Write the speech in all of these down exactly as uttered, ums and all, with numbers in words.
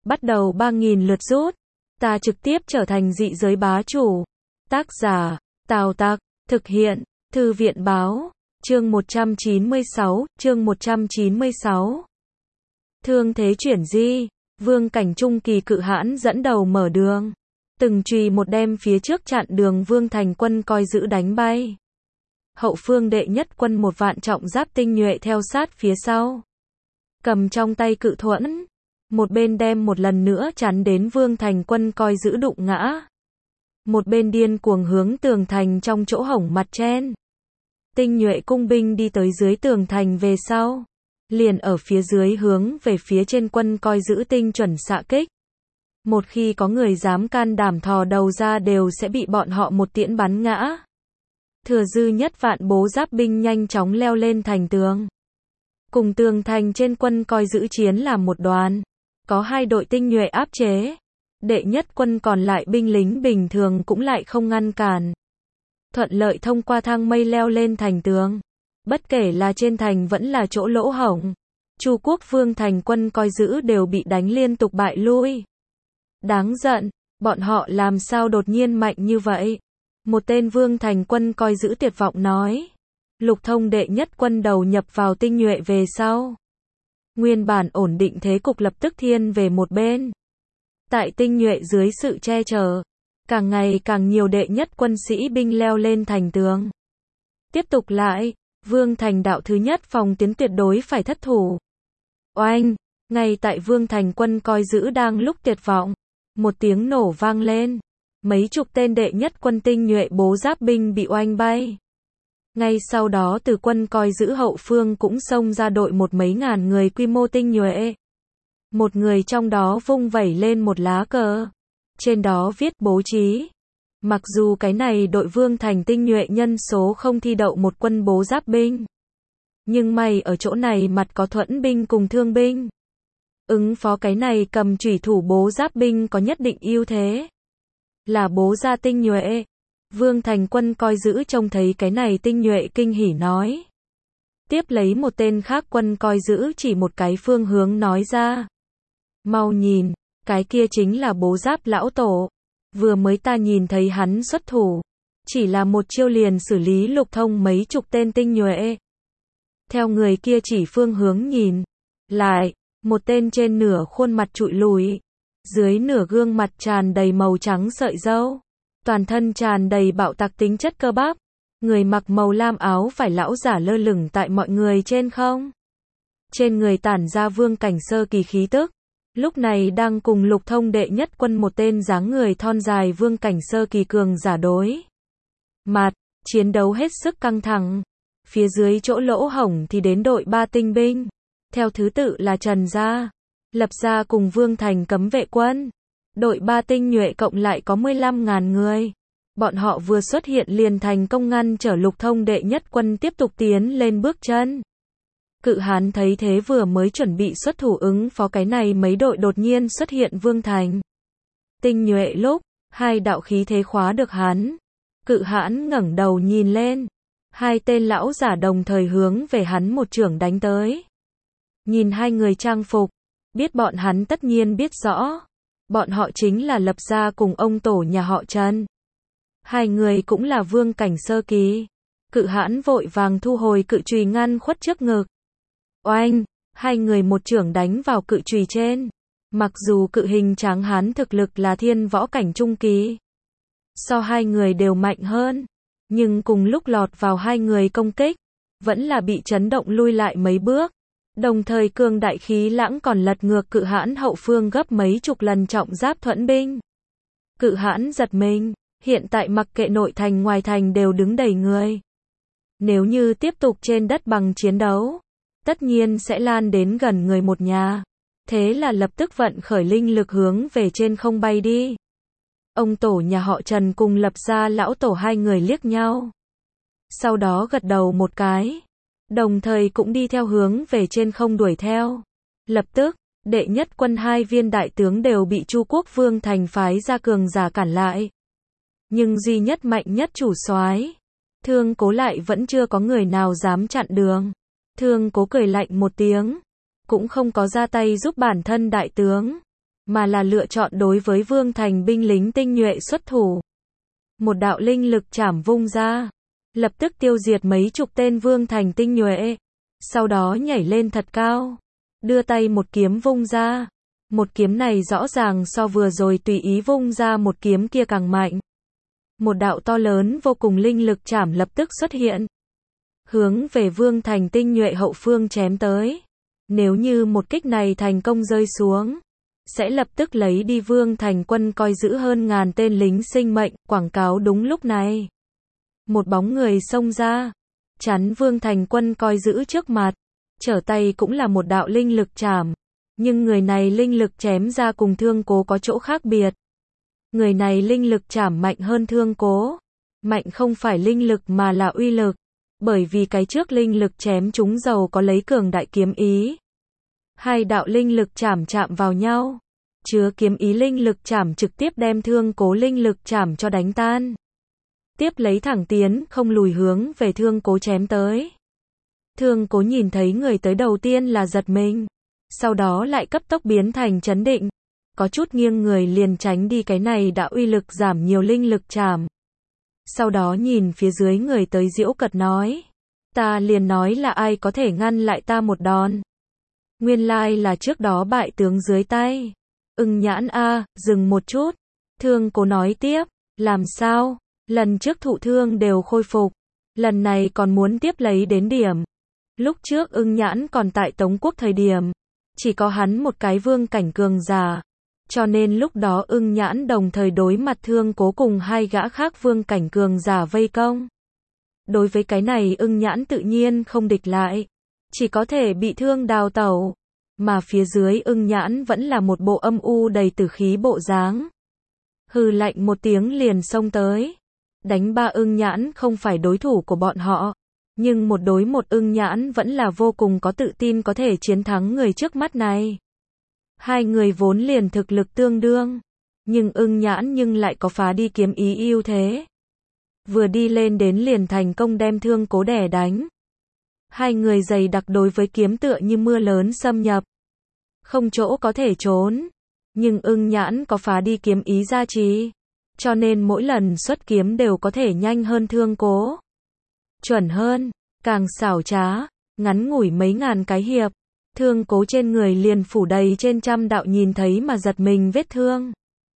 bắt đầu ba nghìn lượt rút. Ta trực tiếp trở thành dị giới bá chủ. Tác giả, Tào Tặc, thực hiện, Thư viện báo, chương một trăm chín mươi sáu, chương một trăm chín mươi sáu. Thương thế chuyển di, vương cảnh trung kỳ cự hãn dẫn đầu mở đường. Từng chùy một đem phía trước chặn đường Vương Thành quân coi giữ đánh bay. Hậu phương đệ nhất quân một vạn trọng giáp tinh nhuệ theo sát phía sau. Cầm trong tay cự thuẫn. Một bên đem một lần nữa chắn đến Vương Thành quân coi giữ đụng ngã. Một bên điên cuồng hướng tường thành trong chỗ hổng mặt chen. Tinh nhuệ cung binh đi tới dưới tường thành về sau. Liền ở phía dưới hướng về phía trên quân coi giữ tinh chuẩn xạ kích. Một khi có người dám can đảm thò đầu ra đều sẽ bị bọn họ một tiễn bắn ngã. Thừa dư nhất vạn bố giáp binh nhanh chóng leo lên thành tường. Cùng tường thành trên quân coi giữ chiến làm một đoàn. Có hai đội tinh nhuệ áp chế. Đệ nhất quân còn lại binh lính bình thường cũng lại không ngăn cản. Thuận lợi thông qua thang mây leo lên thành tường. Bất kể là trên thành vẫn là chỗ lỗ hổng. Chu quốc Vương Thành quân coi giữ đều bị đánh liên tục bại lui. Đáng giận, bọn họ làm sao đột nhiên mạnh như vậy? Một tên Vương Thành quân coi giữ tuyệt vọng nói. Lục Thông đệ nhất quân đầu nhập vào tinh nhuệ về sau. Nguyên bản ổn định thế cục lập tức thiên về một bên. Tại tinh nhuệ dưới sự che chở, càng ngày càng nhiều đệ nhất quân sĩ binh leo lên thành tường. Tiếp tục lại, Vương Thành đạo thứ nhất phòng tuyến tuyệt đối phải thất thủ. Oanh, ngay tại Vương Thành quân coi giữ đang lúc tuyệt vọng. Một tiếng nổ vang lên. Mấy chục tên đệ nhất quân tinh nhuệ bố giáp binh bị oanh bay. Ngay sau đó từ quân coi giữ hậu phương cũng xông ra đội một mấy ngàn người quy mô tinh nhuệ. Một người trong đó vung vẩy lên một lá cờ. Trên đó viết bố trí. Mặc dù cái này đội Vương Thành tinh nhuệ nhân số không thi đậu một quân bố giáp binh. Nhưng may ở chỗ này mặt có thuẫn binh cùng thương binh. Ứng phó cái này cầm chủy thủ bố giáp binh có nhất định ưu thế. Là bố gia tinh nhuệ. Vương Thành quân coi giữ trông thấy cái này tinh nhuệ kinh hỉ nói. Tiếp lấy một tên khác quân coi giữ chỉ một cái phương hướng nói ra. Mau nhìn, cái kia chính là bố giáp lão tổ. Vừa mới ta nhìn thấy hắn xuất thủ. Chỉ là một chiêu liền xử lý Lục Thông mấy chục tên tinh nhuệ. Theo người kia chỉ phương hướng nhìn. Lại, một tên trên nửa khuôn mặt trụi lùi. Dưới nửa gương mặt tràn đầy màu trắng sợi râu. Toàn thân tràn đầy bạo tạc tính chất cơ bắp. Người mặc màu lam áo vải lão giả lơ lửng tại mọi người trên không. Trên người tản ra vương cảnh sơ kỳ khí tức. Lúc này đang cùng Lục Thông đệ nhất quân một tên dáng người thon dài vương cảnh sơ kỳ cường giả đối. Mặt, chiến đấu hết sức căng thẳng. Phía dưới chỗ lỗ hổng thì đến đội ba tinh binh. Theo thứ tự là Trần Gia, Lập Gia cùng Vương Thành cấm vệ quân. Đội ba tinh nhuệ cộng lại có mười lăm ngàn người. Bọn họ vừa xuất hiện liền thành công ngăn trở Lục Thông đệ nhất quân tiếp tục tiến lên bước chân. Cự hán thấy thế vừa mới chuẩn bị xuất thủ ứng phó cái này mấy đội đột nhiên xuất hiện Vương Thành tinh nhuệ lúc, hai đạo khí thế khóa được hắn. Cự hãn ngẩng đầu nhìn lên. Hai tên lão giả đồng thời hướng về hắn một chưởng đánh tới. Nhìn hai người trang phục, biết bọn hắn tất nhiên biết rõ. Bọn họ chính là Lập Gia cùng ông tổ nhà họ Trần. Hai người cũng là vương cảnh sơ kỳ. Cự hãn vội vàng thu hồi cự chùy ngăn khuất trước ngực. Oanh, hai người một chưởng đánh vào cự chùy trên. Mặc dù cự hình tráng hán thực lực là thiên võ cảnh trung kỳ. So hai người đều mạnh hơn. Nhưng cùng lúc lọt vào hai người công kích. Vẫn là bị chấn động lui lại mấy bước. Đồng thời cường đại khí lãng còn lật ngược cự hãn hậu phương gấp mấy chục lần trọng giáp thuẫn binh. Cự hãn giật mình, hiện tại mặc kệ nội thành ngoài thành đều đứng đầy người. Nếu như tiếp tục trên đất bằng chiến đấu, tất nhiên sẽ lan đến gần người một nhà. Thế là lập tức vận khởi linh lực hướng về trên không bay đi. Ông tổ nhà họ Trần cùng Lập Gia lão tổ hai người liếc nhau. Sau đó gật đầu một cái. Đồng thời cũng đi theo hướng về trên không đuổi theo. Lập tức, đệ nhất quân hai viên đại tướng đều bị Chu quốc Vương Thành phái ra cường giả cản lại. Nhưng duy nhất mạnh nhất chủ soái, Thương Cố lại vẫn chưa có người nào dám chặn đường. Thương Cố cười lạnh một tiếng, cũng không có ra tay giúp bản thân đại tướng, mà là lựa chọn đối với Vương Thành binh lính tinh nhuệ xuất thủ. Một đạo linh lực chảm vung ra, lập tức tiêu diệt mấy chục tên Vương Thành tinh nhuệ, sau đó nhảy lên thật cao, đưa tay một kiếm vung ra. Một kiếm này rõ ràng so vừa rồi tùy ý vung ra một kiếm kia càng mạnh. Một đạo to lớn vô cùng linh lực chảm lập tức xuất hiện, hướng về Vương Thành tinh nhuệ hậu phương chém tới. Nếu như một kích này thành công rơi xuống, sẽ lập tức lấy đi Vương Thành quân coi giữ hơn ngàn tên lính sinh mệnh. Quảng cáo đúng lúc này, một bóng người xông ra, chắn Vương Thành quân coi giữ trước mặt, trở tay cũng là một đạo linh lực chảm. Nhưng người này linh lực chém ra cùng Thương Cố có chỗ khác biệt. Người này linh lực chảm mạnh hơn Thương Cố. Mạnh không phải linh lực mà là uy lực. Bởi vì cái trước linh lực chém trúng dầu có lấy cường đại kiếm ý. Hai đạo linh lực chảm chạm vào nhau, chứa kiếm ý linh lực chảm trực tiếp đem Thương Cố linh lực chảm cho đánh tan. Tiếp lấy thẳng tiến, không lùi hướng về Thương Cố chém tới. Thương Cố nhìn thấy người tới đầu tiên là giật mình, sau đó lại cấp tốc biến thành trấn định, có chút nghiêng người liền tránh đi cái này đã uy lực giảm nhiều linh lực chảm. Sau đó nhìn phía dưới người tới giễu cợt nói, ta liền nói là ai có thể ngăn lại ta một đòn. Nguyên lai là trước đó bại tướng dưới tay. Ưng Nhãn a, dừng một chút. Thương Cố nói tiếp, làm sao? Lần trước thụ thương đều khôi phục, lần này còn muốn tiếp lấy đến điểm. Lúc trước Ưng Nhãn còn tại Tống Quốc thời điểm, chỉ có hắn một cái vương cảnh cường giả, cho nên lúc đó Ưng Nhãn đồng thời đối mặt Thương Cố cùng hai gã khác vương cảnh cường giả vây công. Đối với cái này Ưng Nhãn tự nhiên không địch lại, chỉ có thể bị thương đào tẩu, mà phía dưới Ưng Nhãn vẫn là một bộ âm u đầy tử khí bộ dáng. Hừ lạnh một tiếng liền xông tới, đánh ba Ưng Nhãn không phải đối thủ của bọn họ, nhưng một đối một Ưng Nhãn vẫn là vô cùng có tự tin có thể chiến thắng người trước mắt này. Hai người vốn liền thực lực tương đương, nhưng Ưng Nhãn nhưng lại có phá đi kiếm ý ưu thế. Vừa đi lên đến liền thành công đem Thương Cố đè đánh. Hai người dày đặc đối với kiếm tựa như mưa lớn xâm nhập, không chỗ có thể trốn, nhưng Ưng Nhãn có phá đi kiếm ý gia trì, cho nên mỗi lần xuất kiếm đều có thể nhanh hơn Thương Cố, chuẩn hơn, càng xảo trá. Ngắn ngủi mấy ngàn cái hiệp, Thương Cố trên người liền phủ đầy trên trăm đạo nhìn thấy mà giật mình vết thương.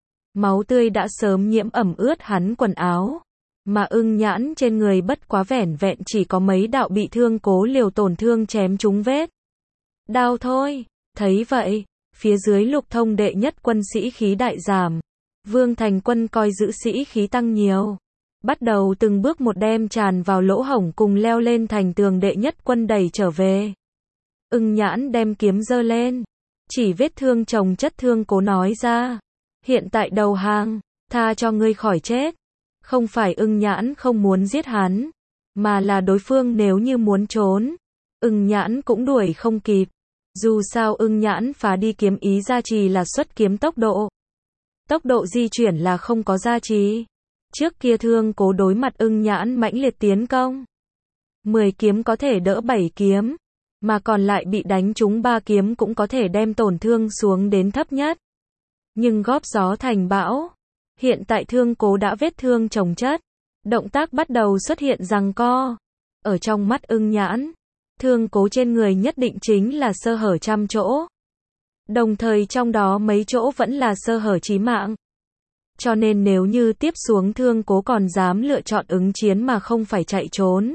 Máu tươi đã sớm nhiễm ẩm ướt hắn quần áo, mà Ưng Nhãn trên người bất quá vẻn vẹn chỉ có mấy đạo bị Thương Cố liều tổn thương chém trúng vết đau thôi. Thấy vậy, phía dưới Lục Thông đệ nhất quân sĩ khí đại giảm, Vương Thành quân coi giữ sĩ khí tăng nhiều, bắt đầu từng bước một đem tràn vào lỗ hổng cùng leo lên thành tường đệ nhất quân đẩy trở về. Ưng Nhãn đem kiếm giơ lên, chỉ vết thương chồng chất Thương Cố nói ra, hiện tại đầu hàng, tha cho ngươi khỏi chết. Không phải Ưng Nhãn không muốn giết hắn, mà là đối phương nếu như muốn trốn, Ưng Nhãn cũng đuổi không kịp. Dù sao Ưng Nhãn phá đi kiếm ý gia trì là xuất kiếm tốc độ, tốc độ di chuyển là không có gia trì. Trước kia Thương Cố đối mặt Ưng Nhãn mãnh liệt tiến công, mười kiếm có thể đỡ bảy kiếm, mà còn lại bị đánh trúng ba kiếm cũng có thể đem tổn thương xuống đến thấp nhất. Nhưng góp gió thành bão, hiện tại Thương Cố đã vết thương chồng chất, động tác bắt đầu xuất hiện giằng co. Ở trong mắt Ưng Nhãn, Thương Cố trên người nhất định chính là sơ hở trăm chỗ, đồng thời trong đó mấy chỗ vẫn là sơ hở chí mạng. Cho nên nếu như tiếp xuống Thương Cố còn dám lựa chọn ứng chiến mà không phải chạy trốn,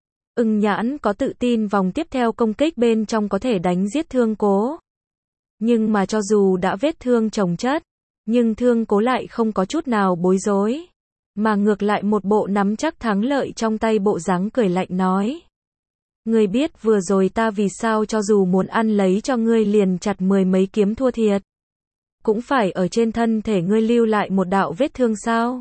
Ưng Nhãn có tự tin vòng tiếp theo công kích bên trong có thể đánh giết Thương Cố. Nhưng mà cho dù đã vết thương chồng chất, nhưng Thương Cố lại không có chút nào bối rối, mà ngược lại một bộ nắm chắc thắng lợi trong tay bộ dáng cười lạnh nói. Ngươi biết vừa rồi ta vì sao cho dù muốn ăn lấy cho ngươi liền chặt mười mấy kiếm thua thiệt, cũng phải ở trên thân thể ngươi lưu lại một đạo vết thương sao?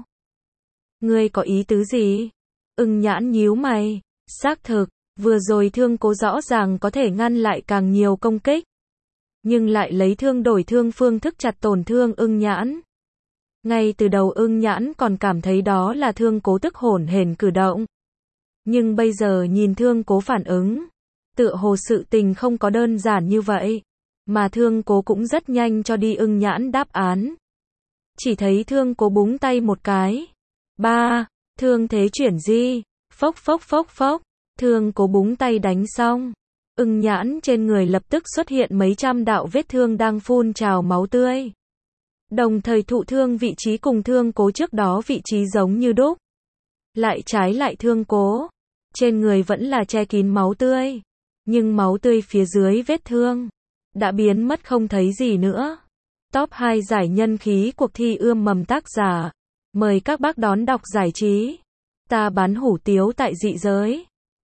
Ngươi có ý tứ gì? Ưng Nhãn nhíu mày, xác thực, vừa rồi Thương Cố rõ ràng có thể ngăn lại càng nhiều công kích, nhưng lại lấy thương đổi thương phương thức chặt tổn thương Ưng Nhãn. Ngay từ đầu Ưng Nhãn còn cảm thấy đó là Thương Cố tức hổn hển cử động. Nhưng bây giờ nhìn Thương Cố phản ứng, tựa hồ sự tình không có đơn giản như vậy. Mà Thương Cố cũng rất nhanh cho đi ưng nhãn đáp án. Chỉ thấy Thương Cố búng tay một cái. Ba, thương thế chuyển di. Phốc phốc phốc phốc. Thương Cố búng tay đánh xong. Ưng nhãn trên người lập tức xuất hiện mấy trăm đạo vết thương đang phun trào máu tươi. Đồng thời thụ thương vị trí cùng Thương Cố trước đó vị trí giống như đúc. Lại trái lại Thương Cố. Trên người vẫn là che kín máu tươi. Nhưng máu tươi phía dưới vết thương đã biến mất không thấy gì nữa. Top hai giải nhân khí cuộc thi ươm mầm tác giả. Mời các bác đón đọc giải trí. Ta bán hủ tiếu tại dị giới.